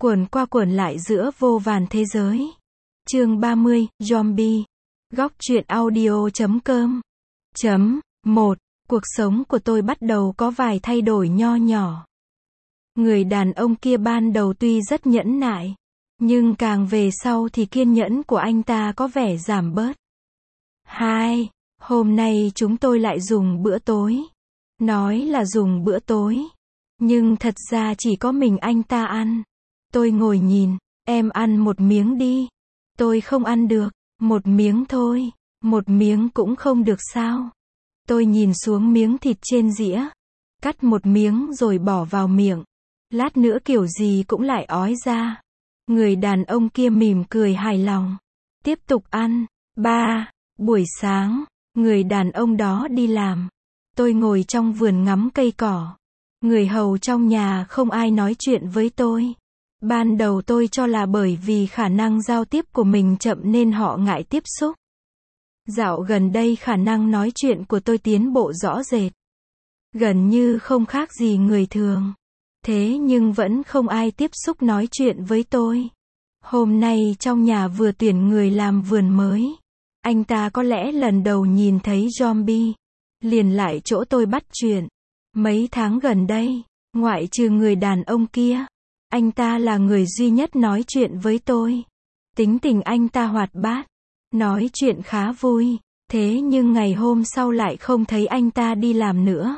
Quẩn qua quẩn lại giữa vô vàn thế giới. Chương 30, Zombie. Góc truyện audio.com. 1. Cuộc sống của tôi bắt đầu có vài thay đổi nho nhỏ. Người đàn ông kia ban đầu tuy rất nhẫn nại, nhưng càng về sau thì kiên nhẫn của anh ta có vẻ giảm bớt. 2. Hôm nay chúng tôi lại dùng bữa tối. Nói là dùng bữa tối, nhưng thật ra chỉ có mình anh ta ăn. Tôi ngồi nhìn, em ăn một miếng đi. Tôi không ăn được, một miếng thôi, một miếng cũng không được sao. Tôi nhìn xuống miếng thịt trên dĩa, cắt một miếng rồi bỏ vào miệng. Lát nữa kiểu gì cũng lại ói ra. Người đàn ông kia mỉm cười hài lòng, tiếp tục ăn. 3. Buổi sáng, người đàn ông đó đi làm. Tôi ngồi trong vườn ngắm cây cỏ. Người hầu trong nhà không ai nói chuyện với tôi. Ban đầu tôi cho là bởi vì khả năng giao tiếp của mình chậm nên họ ngại tiếp xúc. Dạo gần đây khả năng nói chuyện của tôi tiến bộ rõ rệt. Gần như không khác gì người thường. Thế nhưng vẫn không ai tiếp xúc nói chuyện với tôi. Hôm nay trong nhà vừa tuyển người làm vườn mới. Anh ta có lẽ lần đầu nhìn thấy zombie. Liền lại chỗ tôi bắt chuyện. Mấy tháng gần đây, ngoại trừ người đàn ông kia, anh ta là người duy nhất nói chuyện với tôi. Tính tình anh ta hoạt bát, nói chuyện khá vui, thế nhưng ngày hôm sau lại không thấy anh ta đi làm nữa.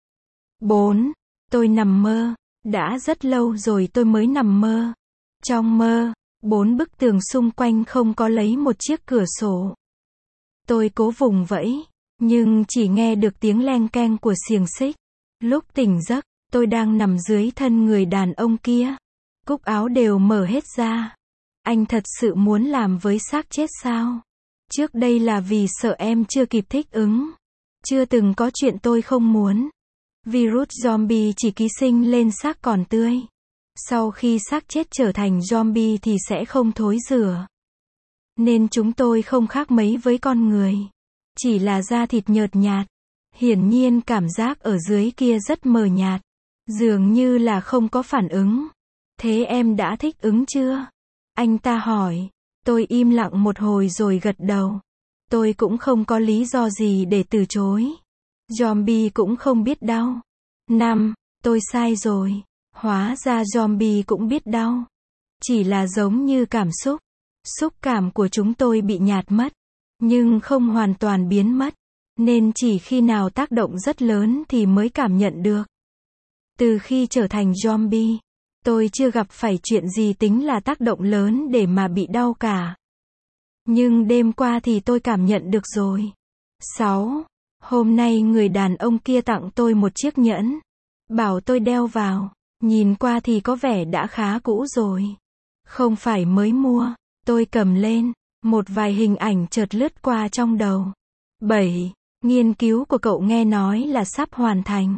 4. Tôi nằm mơ, đã rất lâu rồi tôi mới nằm mơ. Trong mơ, 4 bức tường xung quanh không có lấy một chiếc cửa sổ. Tôi cố vùng vẫy, nhưng chỉ nghe được tiếng leng keng của xiềng xích. Lúc tỉnh giấc, tôi đang nằm dưới thân người đàn ông kia. Cúc áo đều mở hết ra. Anh thật sự muốn làm với xác chết sao? Trước đây là vì sợ em chưa kịp thích ứng. Chưa từng có chuyện tôi không muốn. Virus zombie chỉ ký sinh lên xác còn tươi. Sau khi xác chết trở thành zombie thì sẽ không thối rữa. Nên chúng tôi không khác mấy với con người. Chỉ là da thịt nhợt nhạt. Hiển nhiên cảm giác ở dưới kia rất mờ nhạt. Dường như là không có phản ứng. Thế em đã thích ứng chưa? Anh ta hỏi. Tôi im lặng một hồi rồi gật đầu. Tôi cũng không có lý do gì để từ chối. Zombie cũng không biết đau. 5. Tôi sai rồi. Hóa ra zombie cũng biết đau. Chỉ là giống như cảm xúc. Xúc cảm của chúng tôi bị nhạt mất. Nhưng không hoàn toàn biến mất. Nên chỉ khi nào tác động rất lớn thì mới cảm nhận được. Từ khi trở thành zombie, tôi chưa gặp phải chuyện gì tính là tác động lớn để mà bị đau cả. Nhưng đêm qua thì tôi cảm nhận được rồi. 6. Hôm nay người đàn ông kia tặng tôi một chiếc nhẫn. Bảo tôi đeo vào. Nhìn qua thì có vẻ đã khá cũ rồi. Không phải mới mua. Tôi cầm lên. Một vài hình ảnh chợt lướt qua trong đầu. 7. Nghiên cứu của cậu nghe nói là sắp hoàn thành.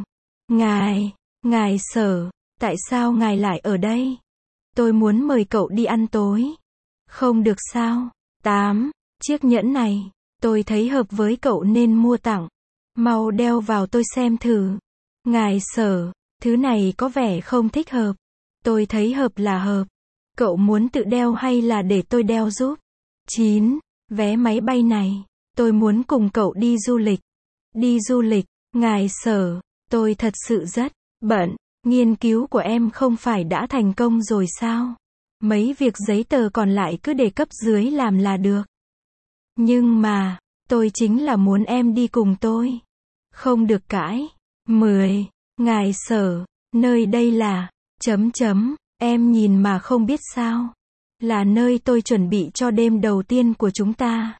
Ngài Sở, tại sao ngài lại ở đây? Tôi muốn mời cậu đi ăn tối. Không được sao? 8. Chiếc nhẫn này, tôi thấy hợp với cậu nên mua tặng. Mau đeo vào tôi xem thử. Ngài Sở, thứ này có vẻ không thích hợp. Tôi thấy hợp là hợp. Cậu muốn tự đeo hay là để tôi đeo giúp? 9. Vé máy bay này, tôi muốn cùng cậu đi du lịch. Đi du lịch, ngài Sở, tôi thật sự rất bận. Nghiên cứu của em không phải đã thành công rồi sao? Mấy việc giấy tờ còn lại cứ để cấp dưới làm là được. Nhưng mà, tôi chính là muốn em đi cùng tôi. Không được cãi. 10. Ngài Sở, nơi đây là... Em nhìn mà không biết sao? Là nơi tôi chuẩn bị cho đêm đầu tiên của chúng ta.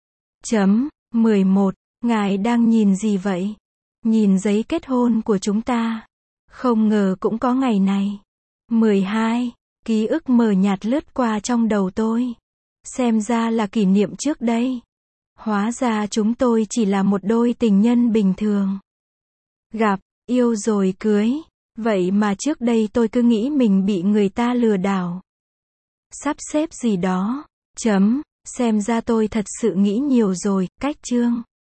11. Ngài đang nhìn gì vậy? Nhìn giấy kết hôn của chúng ta. Không ngờ cũng có ngày này. 12. Ký ức mờ nhạt lướt qua trong đầu tôi. Xem ra là kỷ niệm trước đây. Hóa ra chúng tôi chỉ là một đôi tình nhân bình thường. Gặp, yêu rồi cưới. Vậy mà trước đây tôi cứ nghĩ mình bị người ta lừa đảo. Sắp xếp gì đó. Xem ra tôi thật sự nghĩ nhiều rồi. Cách chương